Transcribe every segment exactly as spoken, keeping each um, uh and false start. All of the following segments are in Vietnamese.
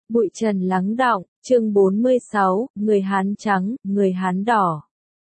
Bụi trần lắng đọng, chương bốn mươi sáu, người Hán trắng, người Hán đỏ.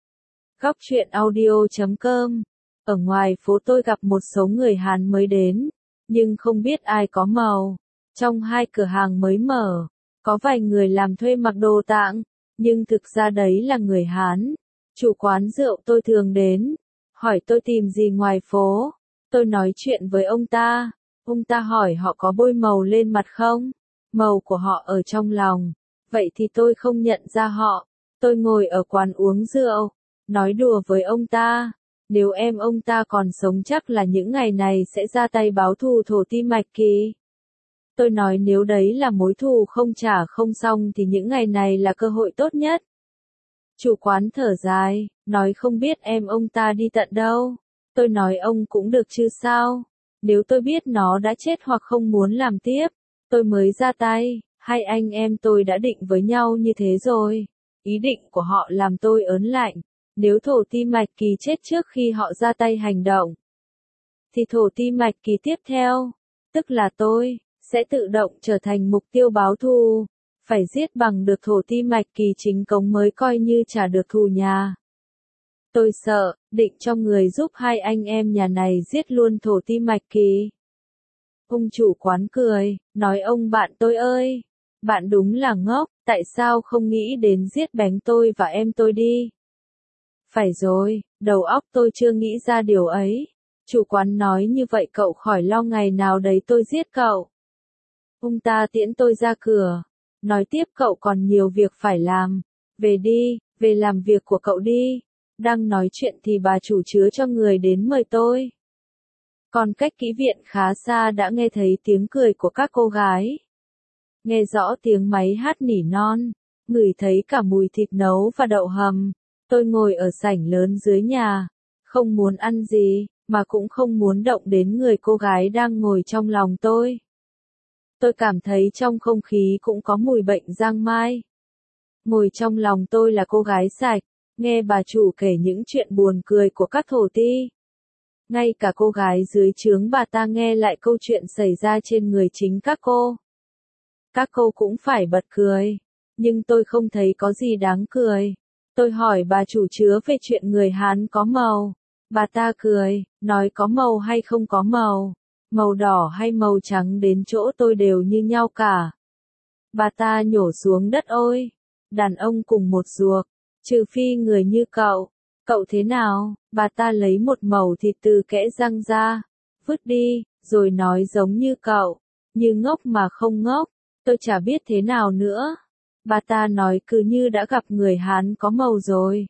Góc truyện audio chấm com. Ở ngoài phố tôi gặp một số người Hán mới đến, nhưng không biết ai có màu. Trong hai cửa hàng mới mở, có vài người làm thuê mặc đồ tạng, nhưng thực ra đấy là người Hán. Chủ quán rượu tôi thường đến, hỏi tôi tìm gì ngoài phố. Tôi nói chuyện với ông ta, ông ta hỏi họ có bôi màu lên mặt không? Màu của họ ở trong lòng. Vậy thì tôi không nhận ra họ. Tôi ngồi ở quán uống rượu, nói đùa với ông ta. Nếu em ông ta còn sống chắc là những ngày này sẽ ra tay báo thù Thổ Ti Mạch Kỳ. Tôi nói nếu đấy là mối thù không trả không xong thì những ngày này là cơ hội tốt nhất. Chủ quán thở dài, nói không biết em ông ta đi tận đâu. Tôi nói ông cũng được chứ sao. Nếu tôi biết nó đã chết hoặc không muốn làm tiếp, tôi mới ra tay. Hai anh em tôi đã định với nhau như thế rồi. Ý định của họ làm tôi ớn lạnh. Nếu Thổ Ti Mạch Kỳ chết trước khi họ ra tay hành động, thì Thổ Ti Mạch Kỳ tiếp theo, tức là tôi, sẽ tự động trở thành mục tiêu báo thù. Phải giết bằng được Thổ Ti Mạch Kỳ chính cống mới coi như trả được thù nhà. Tôi sợ, định cho người giúp hai anh em nhà này giết luôn Thổ Ti Mạch Kỳ. Ông chủ quán cười, nói ông bạn tôi ơi, bạn đúng là ngốc, tại sao không nghĩ đến giết bánh tôi và em tôi đi? Phải rồi, đầu óc tôi chưa nghĩ ra điều ấy. Chủ quán nói như vậy cậu khỏi lo ngày nào đấy tôi giết cậu. Ông ta tiễn tôi ra cửa, nói tiếp cậu còn nhiều việc phải làm. Về đi, về làm việc của cậu đi. Đang nói chuyện thì bà chủ chứa cho người đến mời tôi. Còn cách kỹ viện khá xa đã nghe thấy tiếng cười của các cô gái. Nghe rõ tiếng máy hát nỉ non, ngửi thấy cả mùi thịt nấu và đậu hầm. Tôi ngồi ở sảnh lớn dưới nhà, không muốn ăn gì, mà cũng không muốn động đến người cô gái đang ngồi trong lòng tôi. Tôi cảm thấy trong không khí cũng có mùi bệnh giang mai. Ngồi trong lòng tôi là cô gái sạch, nghe bà chủ kể những chuyện buồn cười của các thổ ti. Ngay cả cô gái dưới trướng bà ta nghe lại câu chuyện xảy ra trên người chính các cô. Các cô cũng phải bật cười, nhưng tôi không thấy có gì đáng cười. Tôi hỏi bà chủ chứa về chuyện người Hán có màu. Bà ta cười, nói có màu hay không có màu, màu đỏ hay màu trắng đến chỗ tôi đều như nhau cả. Bà ta nhổ xuống đất ôi, đàn ông cùng một ruột, trừ phi người như cậu. Cậu thế nào? Bà ta lấy một mẩu thịt từ kẽ răng ra, vứt đi, rồi nói giống như cậu, như ngốc mà không ngốc. Tôi chả biết thế nào nữa. Bà ta nói cứ như đã gặp người Hán có màu rồi.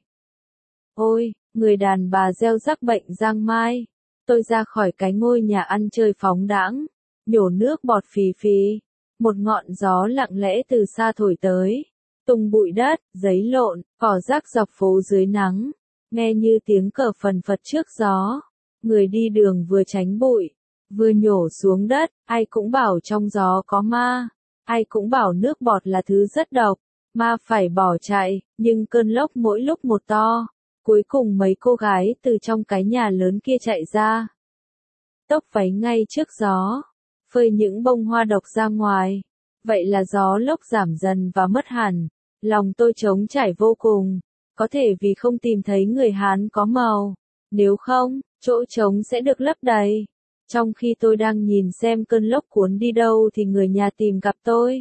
Ôi, người đàn bà gieo rắc bệnh giang mai. Tôi ra khỏi cái ngôi nhà ăn chơi phóng đãng, nhổ nước bọt phì phì. Một ngọn gió lặng lẽ từ xa thổi tới, tung bụi đất, giấy lộn, cỏ rác dọc phố dưới nắng, nghe như tiếng cờ phần phật trước gió. Người đi đường vừa tránh bụi, vừa nhổ xuống đất, ai cũng bảo trong gió có ma. Ai cũng bảo nước bọt là thứ rất độc, ma phải bỏ chạy, nhưng cơn lốc mỗi lúc một to. Cuối cùng mấy cô gái từ trong cái nhà lớn kia chạy ra. Tốc váy ngay trước gió, phơi những bông hoa độc ra ngoài. Vậy là gió lốc giảm dần và mất hẳn. Lòng tôi trống trải vô cùng, có thể vì không tìm thấy người Hán có màu. Nếu không, chỗ trống sẽ được lấp đầy. Trong khi tôi đang nhìn xem cơn lốc cuốn đi đâu thì người nhà tìm gặp tôi.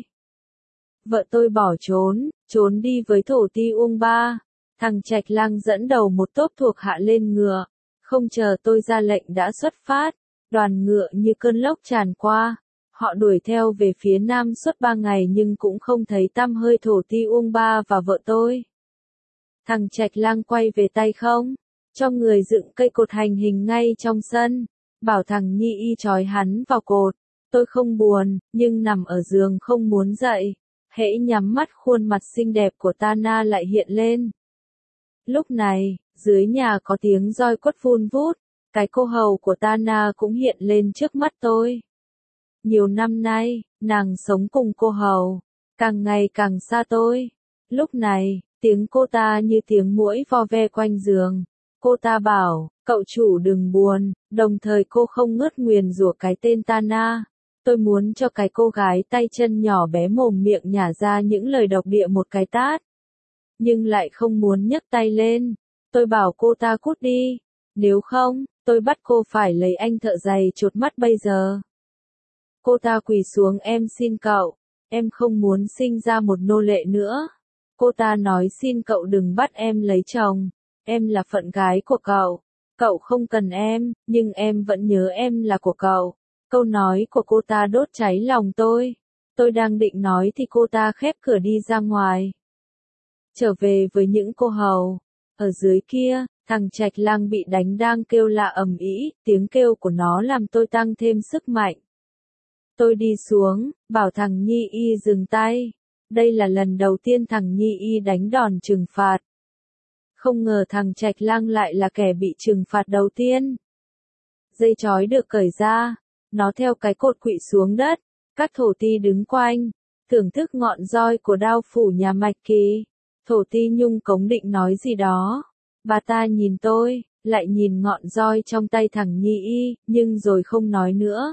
Vợ tôi bỏ trốn, trốn đi với Thổ Ti Uông Ba. Thằng Trạch Lang dẫn đầu một tốp thuộc hạ lên ngựa. Không chờ tôi ra lệnh đã xuất phát. Đoàn ngựa như cơn lốc tràn qua. Họ đuổi theo về phía nam suốt ba ngày nhưng cũng không thấy tăm hơi Thổ Ti Uông Ba và vợ tôi. Thằng Trạch Lang quay về tay không, cho người dựng cây cột hành hình ngay trong sân. Bảo thằng Nhi y trói hắn vào cột. Tôi không buồn, nhưng nằm ở giường không muốn dậy. Hễ nhắm mắt khuôn mặt xinh đẹp của Tana lại hiện lên. Lúc này, dưới nhà có tiếng roi quất vun vút. Cái cô hầu của Tana cũng hiện lên trước mắt tôi. Nhiều năm nay, nàng sống cùng cô hầu, càng ngày càng xa tôi. Lúc này, tiếng cô ta như tiếng muỗi vo ve quanh giường. Cô ta bảo, cậu chủ đừng buồn, đồng thời cô không ngớt nguyền rủa cái tên Tana. Tôi muốn cho cái cô gái tay chân nhỏ bé mồm miệng nhả ra những lời độc địa một cái tát. Nhưng lại không muốn nhấc tay lên. Tôi bảo cô ta cút đi. Nếu không, tôi bắt cô phải lấy anh thợ giày chột mắt bây giờ. Cô ta quỳ xuống, em xin cậu. Em không muốn sinh ra một nô lệ nữa. Cô ta nói xin cậu đừng bắt em lấy chồng. Em là phận gái của cậu. Cậu không cần em, nhưng em vẫn nhớ em là của cậu. Câu nói của cô ta đốt cháy lòng tôi. Tôi đang định nói thì cô ta khép cửa đi ra ngoài. Trở về với những cô hầu. Ở dưới kia, thằng Trạch Lang bị đánh đang kêu lạ ầm ĩ, tiếng kêu của nó làm tôi tăng thêm sức mạnh. Tôi đi xuống, bảo thằng Nhi Y dừng tay. Đây là lần đầu tiên thằng Nhi Y đánh đòn trừng phạt. Không ngờ thằng Trạch Lang lại là kẻ bị trừng phạt đầu tiên. Dây trói được cởi ra, nó theo cái cột quỵ xuống đất. Các thổ ti đứng quanh, thưởng thức ngọn roi của đao phủ nhà Mạch Kỳ. Thổ ti Nhung Cống định nói gì đó. Bà ta nhìn tôi, lại nhìn ngọn roi trong tay thằng Nhi Y, nhưng rồi không nói nữa.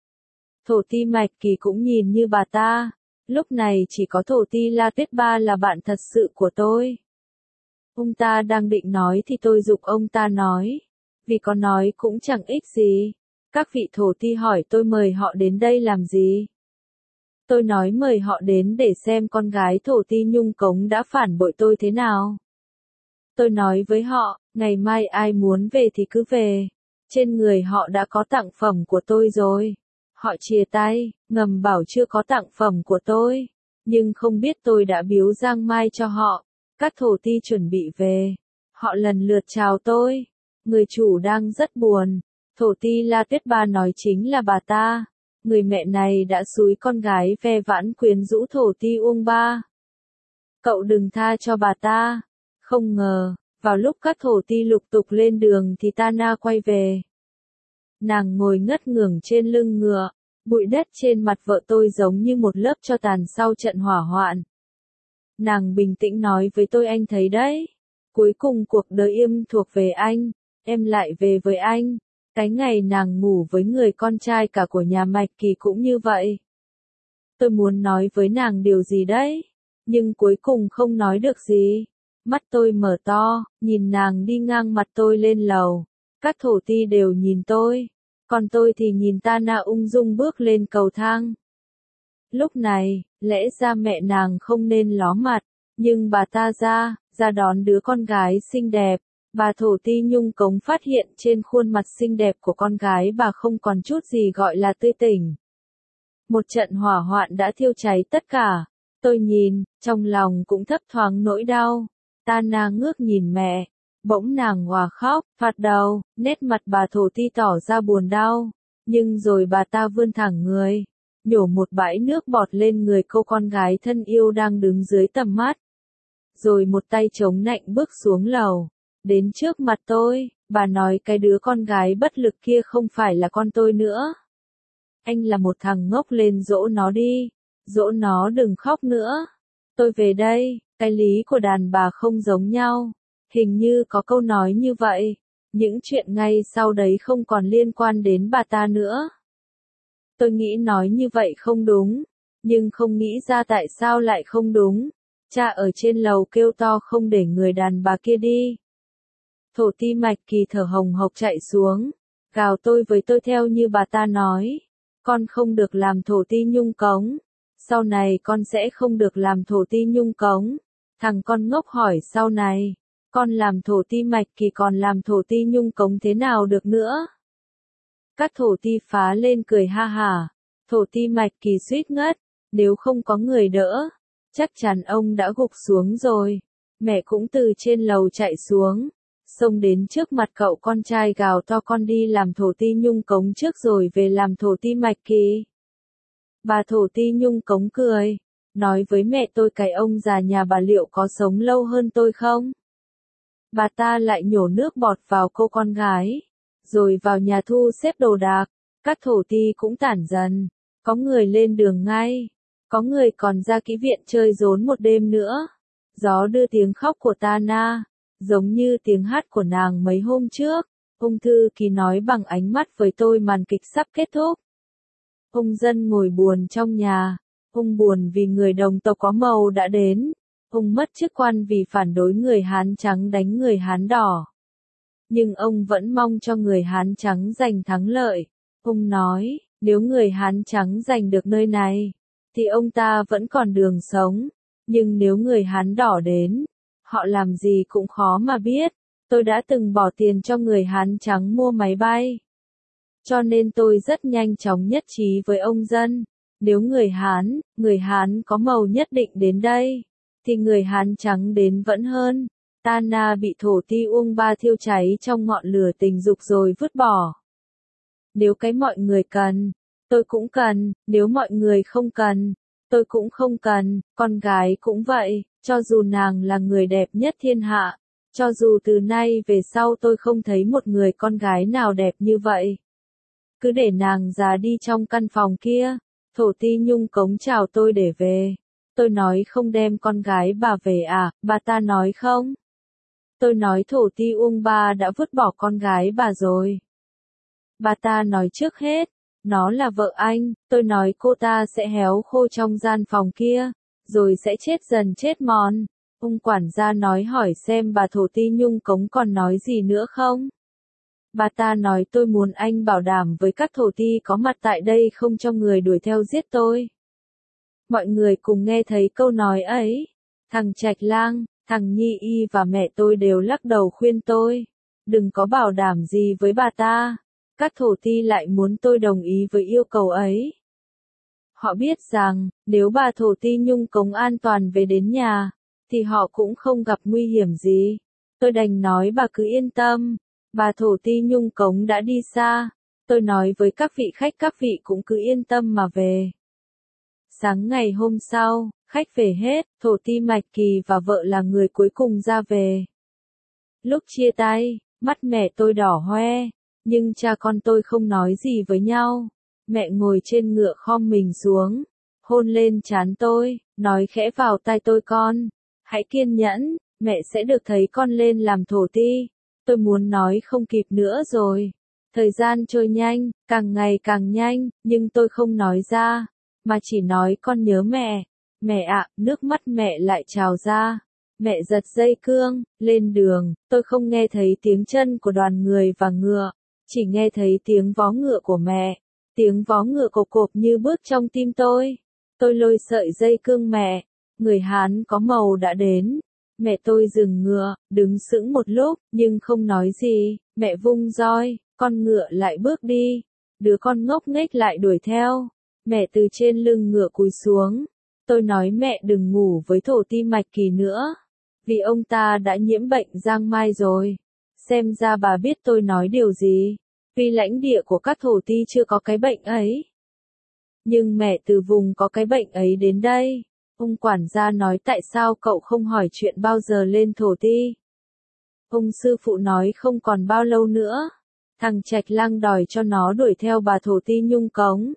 Thổ ti Mạch Kỳ cũng nhìn như bà ta. Lúc này chỉ có thổ ti La Tuyết Ba là bạn thật sự của tôi. Ông ta đang định nói thì tôi giục ông ta nói. Vì có nói cũng chẳng ích gì. Các vị thổ ti hỏi tôi mời họ đến đây làm gì. Tôi nói mời họ đến để xem con gái thổ ti Nhung Cống đã phản bội tôi thế nào. Tôi nói với họ, ngày mai ai muốn về thì cứ về. Trên người họ đã có tặng phẩm của tôi rồi. Họ chia tay, ngầm bảo chưa có tặng phẩm của tôi. Nhưng không biết tôi đã biếu giang mai cho họ. Các thổ ti chuẩn bị về. Họ lần lượt chào tôi. Người chủ đang rất buồn. Thổ ti La Tuyết Ba nói chính là bà ta. Người mẹ này đã xúi con gái ve vãn quyến rũ thổ ti Uông Ba. Cậu đừng tha cho bà ta. Không ngờ, vào lúc các thổ ti lục tục lên đường thì Tana quay về. Nàng ngồi ngất ngưởng trên lưng ngựa. Bụi đất trên mặt vợ tôi giống như một lớp tro tàn sau trận hỏa hoạn. Nàng bình tĩnh nói với tôi, anh thấy đấy. Cuối cùng cuộc đời em thuộc về anh. Em lại về với anh. Cái ngày nàng ngủ với người con trai cả của nhà Mạch Kỳ cũng như vậy. Tôi muốn nói với nàng điều gì đấy. Nhưng cuối cùng không nói được gì. Mắt tôi mở to, nhìn nàng đi ngang mặt tôi lên lầu. Các thổ ti đều nhìn tôi. Còn tôi thì nhìn Tana ung dung bước lên cầu thang. Lúc này, lẽ ra mẹ nàng không nên ló mặt. Nhưng bà ta ra, ra đón đứa con gái xinh đẹp. Bà thổ ti Nhung Cống phát hiện trên khuôn mặt xinh đẹp của con gái bà không còn chút gì gọi là tươi tỉnh. Một trận hỏa hoạn đã thiêu cháy tất cả. Tôi nhìn, trong lòng cũng thấp thoáng nỗi đau. Tana ngước nhìn mẹ. Bỗng nàng òa khóc, phạt đầu, nét mặt bà thổ ti tỏ ra buồn đau. Nhưng rồi bà ta vươn thẳng người. Nhổ một bãi nước bọt lên người cô con gái thân yêu đang đứng dưới tầm mắt. Rồi một tay chống nạnh bước xuống lầu. Đến trước mặt tôi, bà nói cái đứa con gái bất lực kia không phải là con tôi nữa. Anh là một thằng ngốc, lên dỗ nó đi. Dỗ nó đừng khóc nữa. Tôi về đây, cái lý của đàn bà không giống nhau. Hình như có câu nói như vậy. Những chuyện ngay sau đấy không còn liên quan đến bà ta nữa. Tôi nghĩ nói như vậy không đúng. Nhưng không nghĩ ra tại sao lại không đúng. Cha ở trên lầu kêu to không để người đàn bà kia đi. Thổ ti Mạch Kỳ thở hồng hộc chạy xuống. Gào tôi với tôi theo như bà ta nói. Con không được làm thổ ti Nhung Cống. Sau này con sẽ không được làm thổ ti Nhung Cống. Thằng con ngốc hỏi sau này. Con làm thổ ti Mạch Kỳ còn làm thổ ti Nhung Cống thế nào được nữa? Các thổ ti phá lên cười ha hả. Thổ ti Mạch Kỳ suýt ngất. Nếu không có người đỡ, chắc chắn ông đã gục xuống rồi. Mẹ cũng từ trên lầu chạy xuống. Xông đến trước mặt cậu con trai gào to, con đi làm thổ ti Nhung Cống trước rồi về làm thổ ti Mạch Kỳ. Bà thổ ti Nhung Cống cười. Nói với mẹ tôi cái ông già nhà bà liệu có sống lâu hơn tôi không? Bà ta lại nhổ nước bọt vào cô con gái. Rồi vào nhà thu xếp đồ đạc. Các thổ ti cũng tản dần. Có người lên đường ngay. Có người còn ra kỹ viện chơi rốn một đêm nữa. Gió đưa tiếng khóc của Tana. Giống như tiếng hát của nàng mấy hôm trước. Ung thư kỳ nói bằng ánh mắt với tôi, màn kịch sắp kết thúc. Ung Dân ngồi buồn trong nhà, ung buồn vì người đồng tộc có màu đã đến, ung mất chức quan vì phản đối người Hán trắng đánh người Hán đỏ. Nhưng ông vẫn mong cho người Hán trắng giành thắng lợi. Ung nói, nếu người Hán trắng giành được nơi này, thì ông ta vẫn còn đường sống. Nhưng nếu người Hán đỏ đến, họ làm gì cũng khó mà biết. Tôi đã từng bỏ tiền cho người Hán trắng mua máy bay. Cho nên tôi rất nhanh chóng nhất trí với ông Dân. Nếu người Hán, người Hán có màu nhất định đến đây, thì người Hán trắng đến vẫn hơn. Tana bị thổ ti Uông Ba thiêu cháy trong ngọn lửa tình dục rồi vứt bỏ. Nếu cái mọi người cần, tôi cũng cần, nếu mọi người không cần, tôi cũng không cần, con gái cũng vậy, cho dù nàng là người đẹp nhất thiên hạ, cho dù từ nay về sau tôi không thấy một người con gái nào đẹp như vậy. Cứ để nàng già đi trong căn phòng kia, thổ ti Nhung Cống chào tôi để về. Tôi nói không đem con gái bà về à, bà ta nói không. Tôi nói thổ ti Uông Ba đã vứt bỏ con gái bà rồi. Bà ta nói trước hết, nó là vợ anh, tôi nói cô ta sẽ héo khô trong gian phòng kia, rồi sẽ chết dần chết mòn. Ông quản gia nói hỏi xem bà thổ ti Nhung Cống còn nói gì nữa không. Bà ta nói tôi muốn anh bảo đảm với các thổ ti có mặt tại đây không cho người đuổi theo giết tôi. Mọi người cùng nghe thấy câu nói ấy. Thằng Trạch Lang, thằng Nhi Y và mẹ tôi đều lắc đầu khuyên tôi. Đừng có bảo đảm gì với bà ta. Các thổ ti lại muốn tôi đồng ý với yêu cầu ấy. Họ biết rằng, nếu bà thổ ti Nhung Cống an toàn về đến nhà, thì họ cũng không gặp nguy hiểm gì. Tôi đành nói bà cứ yên tâm. Bà thổ ti Nhung Cống đã đi xa. Tôi nói với các vị khách các vị cũng cứ yên tâm mà về. Sáng ngày hôm sau, khách về hết, thổ ti Mạch Kỳ và vợ là người cuối cùng ra về. Lúc chia tay, mắt mẹ tôi đỏ hoe, nhưng cha con tôi không nói gì với nhau. Mẹ ngồi trên ngựa khom mình xuống, hôn lên trán tôi, nói khẽ vào tai tôi con. Hãy kiên nhẫn, mẹ sẽ được thấy con lên làm thổ ti. Tôi muốn nói không kịp nữa rồi. Thời gian trôi nhanh, càng ngày càng nhanh, nhưng tôi không nói ra, mà chỉ nói con nhớ mẹ. Mẹ ạ, nước mắt mẹ lại trào ra. Mẹ giật dây cương, lên đường, tôi không nghe thấy tiếng chân của đoàn người và ngựa, chỉ nghe thấy tiếng vó ngựa của mẹ. Tiếng vó ngựa cộp cộp như bước trong tim tôi. Tôi lôi sợi dây cương mẹ, người Hán có màu đã đến. Mẹ tôi dừng ngựa, đứng sững một lúc, nhưng không nói gì. Mẹ vung roi, con ngựa lại bước đi. Đứa con ngốc nghếch lại đuổi theo. Mẹ từ trên lưng ngựa cúi xuống. Tôi nói mẹ đừng ngủ với thổ ti Mạch Kỳ nữa. Vì ông ta đã nhiễm bệnh giang mai rồi. Xem ra bà biết tôi nói điều gì. Vì lãnh địa của các thổ ti chưa có cái bệnh ấy. Nhưng mẹ từ vùng có cái bệnh ấy đến đây. Ông quản gia nói tại sao cậu không hỏi chuyện bao giờ lên thổ ti. Ông sư phụ nói không còn bao lâu nữa. Thằng Trạch Lang đòi cho nó đuổi theo bà thổ ti Nhung Cống.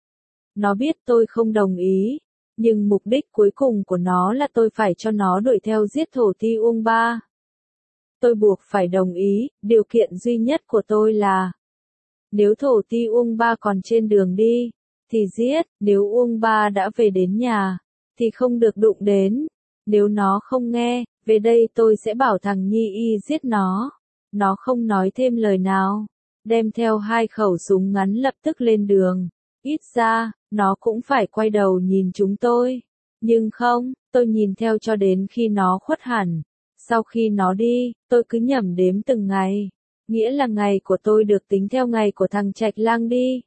Nó biết tôi không đồng ý. Nhưng mục đích cuối cùng của nó là tôi phải cho nó đuổi theo giết thổ ti Uông Ba. Tôi buộc phải đồng ý, điều kiện duy nhất của tôi là nếu thổ ti Uông Ba còn trên đường đi, thì giết, nếu Uông Ba đã về đến nhà, thì không được đụng đến. Nếu nó không nghe, về đây tôi sẽ bảo thằng Nhi Y giết nó. Nó không nói thêm lời nào, đem theo hai khẩu súng ngắn lập tức lên đường. Ít ra, nó cũng phải quay đầu nhìn chúng tôi. Nhưng không, tôi nhìn theo cho đến khi nó khuất hẳn. Sau khi nó đi, tôi cứ nhẩm đếm từng ngày. Nghĩa là ngày của tôi được tính theo ngày của thằng Trạch Lang đi.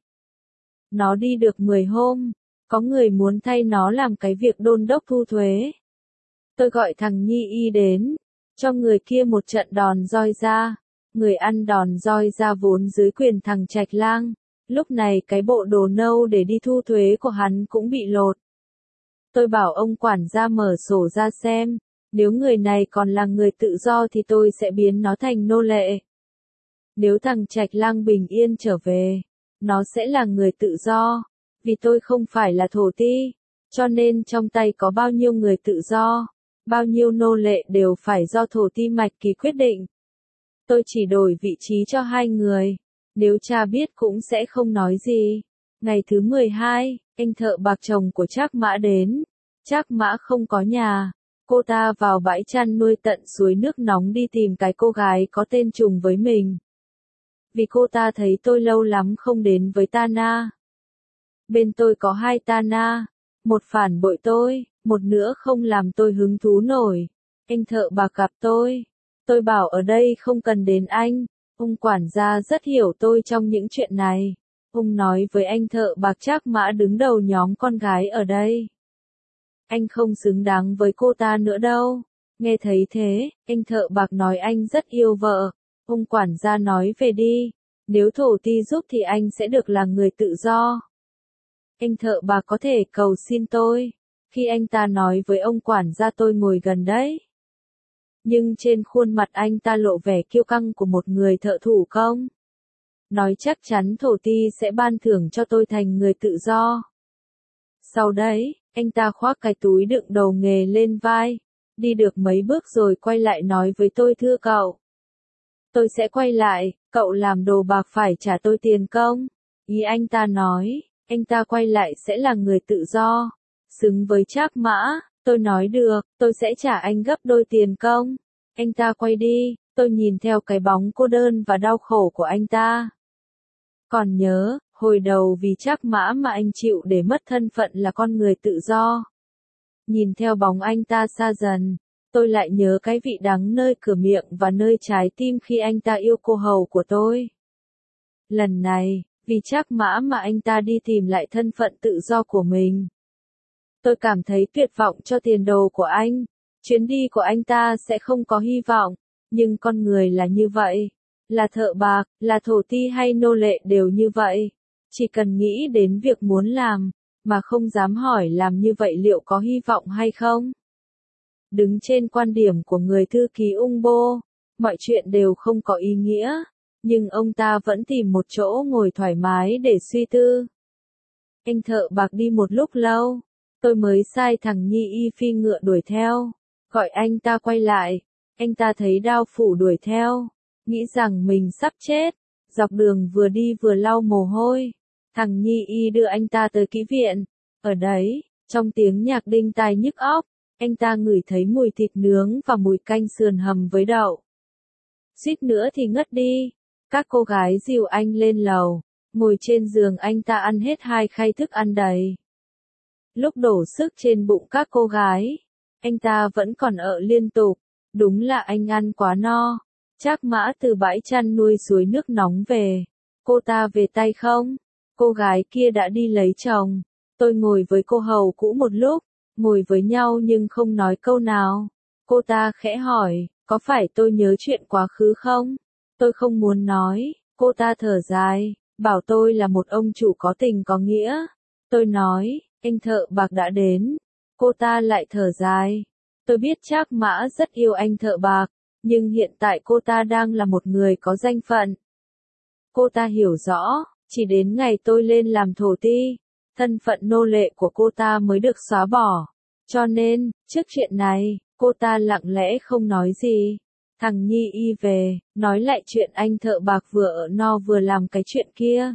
Nó đi được mười hôm. Có người muốn thay nó làm cái việc đôn đốc thu thuế. Tôi gọi thằng Nhi Y đến. Cho người kia một trận đòn roi ra. Người ăn đòn roi ra vốn dưới quyền thằng Trạch Lang. Lúc này cái bộ đồ nâu để đi thu thuế của hắn cũng bị lột. Tôi bảo ông quản gia mở sổ ra xem. Nếu người này còn là người tự do thì tôi sẽ biến nó thành nô lệ. Nếu thằng Trạch Lang bình yên trở về, nó sẽ là người tự do. Vì tôi không phải là thổ ti. Cho nên trong tay có bao nhiêu người tự do, bao nhiêu nô lệ đều phải do thổ ti Mạch Kỳ quyết định. Tôi chỉ đổi vị trí cho hai người. Nếu cha biết cũng sẽ không nói gì. Ngày thứ mười hai, anh thợ bạc chồng của Trác Mã đến. Trác Mã không có nhà. Cô ta vào bãi chăn nuôi tận suối nước nóng đi tìm cái cô gái có tên trùng với mình. Vì cô ta thấy tôi lâu lắm không đến với Tana. Bên tôi có hai Tana. Một phản bội tôi, một nữa không làm tôi hứng thú nổi. Anh thợ bạc gặp tôi. Tôi bảo ở đây không cần đến anh. Ông quản gia rất hiểu tôi trong những chuyện này. Ông nói với anh thợ bạc Trác Mã đứng đầu nhóm con gái ở đây. Anh không xứng đáng với cô ta nữa đâu. Nghe thấy thế, anh thợ bạc nói anh rất yêu vợ. Ông quản gia nói về đi. Nếu thổ ti giúp thì anh sẽ được là người tự do. Anh thợ bạc có thể cầu xin tôi. Khi anh ta nói với ông quản gia tôi ngồi gần đấy. Nhưng trên khuôn mặt anh ta lộ vẻ kiêu căng của một người thợ thủ công. Nói chắc chắn thổ ti sẽ ban thưởng cho tôi thành người tự do. Sau đấy, anh ta khoác cái túi đựng đầu nghề lên vai. Đi được mấy bước rồi quay lại nói với tôi thưa cậu. Tôi sẽ quay lại, cậu làm đồ bạc phải trả tôi tiền công. Ý anh ta nói, anh ta quay lại sẽ là người tự do. Xứng với Trác Mã, tôi nói được, tôi sẽ trả anh gấp đôi tiền công. Anh ta quay đi, tôi nhìn theo cái bóng cô đơn và đau khổ của anh ta. Còn nhớ, hồi đầu vì Trác Mã mà anh chịu để mất thân phận là con người tự do. Nhìn theo bóng anh ta xa dần, tôi lại nhớ cái vị đắng nơi cửa miệng và nơi trái tim khi anh ta yêu cô hầu của tôi. Lần này, vì Trác Mã mà anh ta đi tìm lại thân phận tự do của mình. Tôi cảm thấy tuyệt vọng cho tiền đồ của anh. Chuyến đi của anh ta sẽ không có hy vọng, nhưng con người là như vậy. Là thợ bạc, là thổ ti hay nô lệ đều như vậy. Chỉ cần nghĩ đến việc muốn làm, mà không dám hỏi làm như vậy liệu có hy vọng hay không. Đứng trên quan điểm của người thư ký ung bô, mọi chuyện đều không có ý nghĩa, nhưng ông ta vẫn tìm một chỗ ngồi thoải mái để suy tư. Anh thợ bạc đi một lúc lâu, tôi mới sai thằng Nhi Y phi ngựa đuổi theo, gọi anh ta quay lại, anh ta thấy đao phủ đuổi theo, nghĩ rằng mình sắp chết, dọc đường vừa đi vừa lau mồ hôi. Thằng Nhi Y đưa anh ta tới kỹ viện, ở đấy, trong tiếng nhạc đinh tai nhức óc, anh ta ngửi thấy mùi thịt nướng và mùi canh sườn hầm với đậu. Suýt nữa thì ngất đi, các cô gái dìu anh lên lầu, ngồi trên giường anh ta ăn hết hai khay thức ăn đầy. Lúc đổ sức trên bụng các cô gái, anh ta vẫn còn ợ liên tục, đúng là anh ăn quá no. Trác Mã từ bãi chăn nuôi suối nước nóng về, cô ta về tay không? Cô gái kia đã đi lấy chồng. Tôi ngồi với cô hầu cũ một lúc, ngồi với nhau nhưng không nói câu nào. Cô ta khẽ hỏi, có phải tôi nhớ chuyện quá khứ không? Tôi không muốn nói, cô ta thở dài, bảo tôi là một ông chủ có tình có nghĩa. Tôi nói, anh thợ bạc đã đến. Cô ta lại thở dài. Tôi biết Trác Mã rất yêu anh thợ bạc, nhưng hiện tại cô ta đang là một người có danh phận. Cô ta hiểu rõ, chỉ đến ngày tôi lên làm thổ ti, thân phận nô lệ của cô ta mới được xóa bỏ. Cho nên, trước chuyện này, cô ta lặng lẽ không nói gì. Thằng Nhi Y về, nói lại chuyện anh thợ bạc vừa ở no vừa làm cái chuyện kia.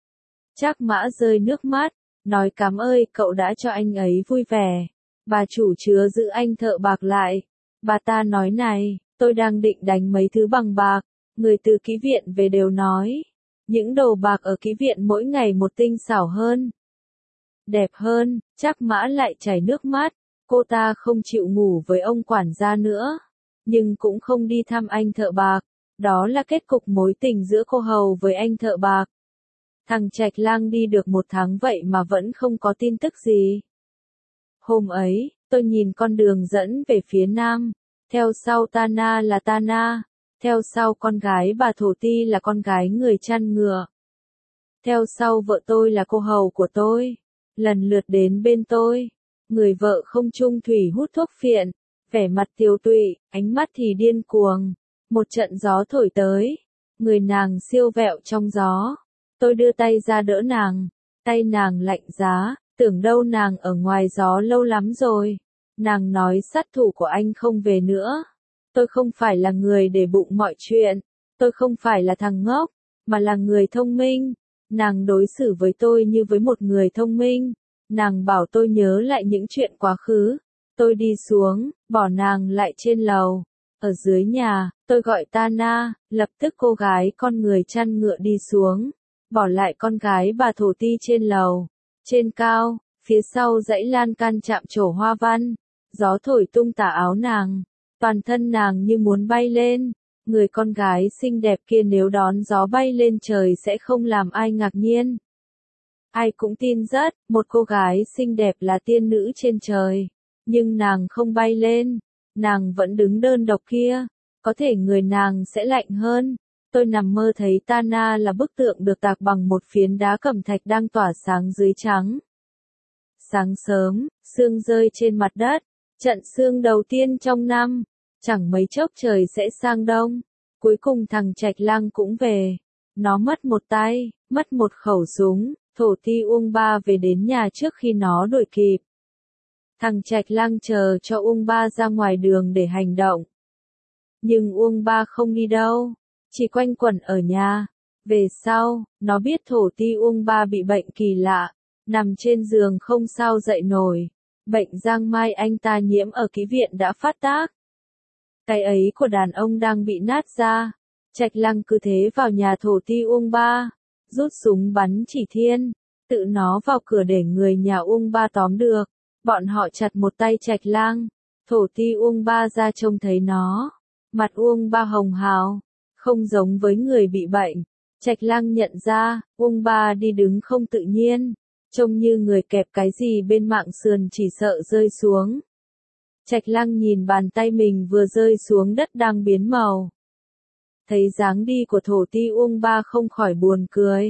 Trác Mã rơi nước mắt, nói cảm ơi cậu đã cho anh ấy vui vẻ. Bà chủ chứa giữ anh thợ bạc lại. Bà ta nói này, tôi đang định đánh mấy thứ bằng bạc. Người từ kỹ viện về đều nói. Những đồ bạc ở kỹ viện mỗi ngày một tinh xảo hơn. Đẹp hơn, Trác Mã lại chảy nước mắt. Cô ta không chịu ngủ với ông quản gia nữa. Nhưng cũng không đi thăm anh thợ bạc. Đó là kết cục mối tình giữa cô hầu với anh thợ bạc. Thằng Trạch Lang đi được một tháng vậy mà vẫn không có tin tức gì. Hôm ấy, tôi nhìn con đường dẫn về phía nam. Theo sau Tana là Tana. Theo sau con gái bà thổ ti là con gái người chăn ngựa. Theo sau vợ tôi là cô hầu của tôi. Lần lượt đến bên tôi. Người vợ không chung thủy hút thuốc phiện. Vẻ mặt tiều tụy, ánh mắt thì điên cuồng. Một trận gió thổi tới. Người nàng siêu vẹo trong gió. Tôi đưa tay ra đỡ nàng. Tay nàng lạnh giá, tưởng đâu nàng ở ngoài gió lâu lắm rồi. Nàng nói sát thủ của anh không về nữa. Tôi không phải là người để bụng mọi chuyện. Tôi không phải là thằng ngốc, mà là người thông minh. Nàng đối xử với tôi như với một người thông minh. Nàng bảo tôi nhớ lại những chuyện quá khứ. Tôi đi xuống, bỏ nàng lại trên lầu. Ở dưới nhà, tôi gọi Tana, lập tức cô gái con người chăn ngựa đi xuống, bỏ lại con gái bà thổ ti trên lầu. Trên cao, phía sau dãy lan can chạm trổ hoa văn, gió thổi tung tà áo nàng, toàn thân nàng như muốn bay lên. Người con gái xinh đẹp kia nếu đón gió bay lên trời sẽ không làm ai ngạc nhiên. Ai cũng tin rất, một cô gái xinh đẹp là tiên nữ trên trời. Nhưng nàng không bay lên, nàng vẫn đứng đơn độc kia, có thể người nàng sẽ lạnh hơn. Tôi nằm mơ thấy Tana là bức tượng được tạc bằng một phiến đá cẩm thạch đang tỏa sáng dưới trắng. Sáng sớm, sương rơi trên mặt đất, trận sương đầu tiên trong năm, chẳng mấy chốc trời sẽ sang đông. Cuối cùng thằng Trạch Lăng cũng về, nó mất một tay, mất một khẩu súng, thổ ti Uông Ba về đến nhà trước khi nó đuổi kịp. Thằng Trạch Lăng chờ cho Uông Ba ra ngoài đường để hành động. Nhưng Uông Ba không đi đâu, chỉ quanh quẩn ở nhà. Về sau, nó biết thổ ti Uông Ba bị bệnh kỳ lạ, nằm trên giường không sao dậy nổi. Bệnh giang mai anh ta nhiễm ở ký viện đã phát tác. Cái ấy của đàn ông đang bị nát ra. Trạch Lăng cứ thế vào nhà thổ ti Uông Ba, rút súng bắn chỉ thiên, tự nó vào cửa để người nhà Uông Ba tóm được. Bọn họ chặt một tay Trạch Lăng, thổ ti Uông Ba ra trông thấy nó, mặt Uông Ba hồng hào, không giống với người bị bệnh. Trạch Lăng nhận ra, Uông Ba đi đứng không tự nhiên, trông như người kẹp cái gì bên mạng sườn chỉ sợ rơi xuống. Trạch Lăng nhìn bàn tay mình vừa rơi xuống đất đang biến màu. Thấy dáng đi của thổ ti Uông Ba không khỏi buồn cười.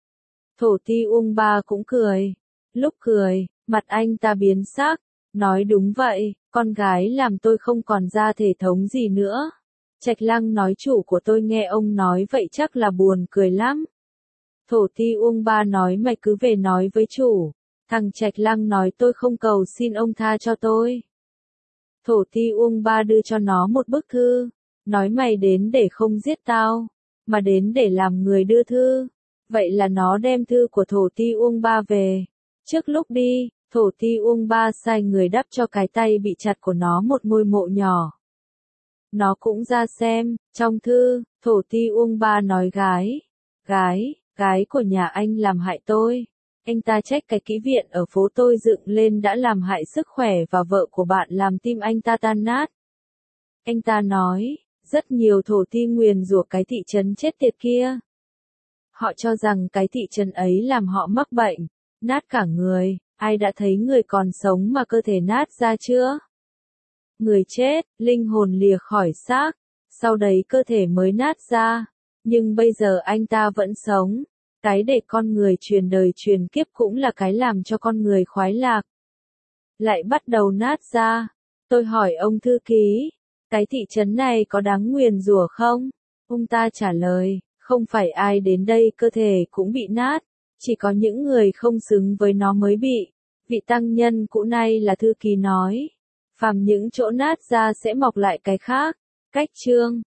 Thổ ti Uông Ba cũng cười. Lúc cười, mặt anh ta biến sắc, nói đúng vậy, con gái làm tôi không còn ra thể thống gì nữa. Trạch Lăng nói chủ của tôi nghe ông nói vậy chắc là buồn cười lắm. Thổ ti Uông Ba nói mày cứ về nói với chủ. Thằng Trạch Lăng nói tôi không cầu xin ông tha cho tôi. Thổ ti Uông Ba đưa cho nó một bức thư, nói mày đến để không giết tao, mà đến để làm người đưa thư. Vậy là nó đem thư của thổ ti Uông Ba về. Trước lúc đi, thổ ti Uông Ba sai người đắp cho cái tay bị chặt của nó một ngôi mộ nhỏ. Nó cũng ra xem, trong thư, thổ ti Uông Ba nói gái, gái, gái của nhà anh làm hại tôi. Anh ta trách cái kỹ viện ở phố tôi dựng lên đã làm hại sức khỏe và vợ của bạn làm tim anh ta tan nát. Anh ta nói, rất nhiều thổ ti nguyền rủa cái thị trấn chết tiệt kia. Họ cho rằng cái thị trấn ấy làm họ mắc bệnh, nát cả người. Ai đã thấy người còn sống mà cơ thể nát ra chưa? Người chết, linh hồn lìa khỏi xác, sau đấy cơ thể mới nát ra. Nhưng bây giờ anh ta vẫn sống. Cái để con người truyền đời truyền kiếp cũng là cái làm cho con người khoái lạc. Lại bắt đầu nát ra. Tôi hỏi ông thư ký, cái thị trấn này có đáng nguyền rủa không? Ông ta trả lời, không phải ai đến đây cơ thể cũng bị nát, chỉ có những người không xứng với nó mới bị. Vị tăng nhân cũ nay là thư ký nói, phàm những chỗ nát ra sẽ mọc lại cái khác. Cách chương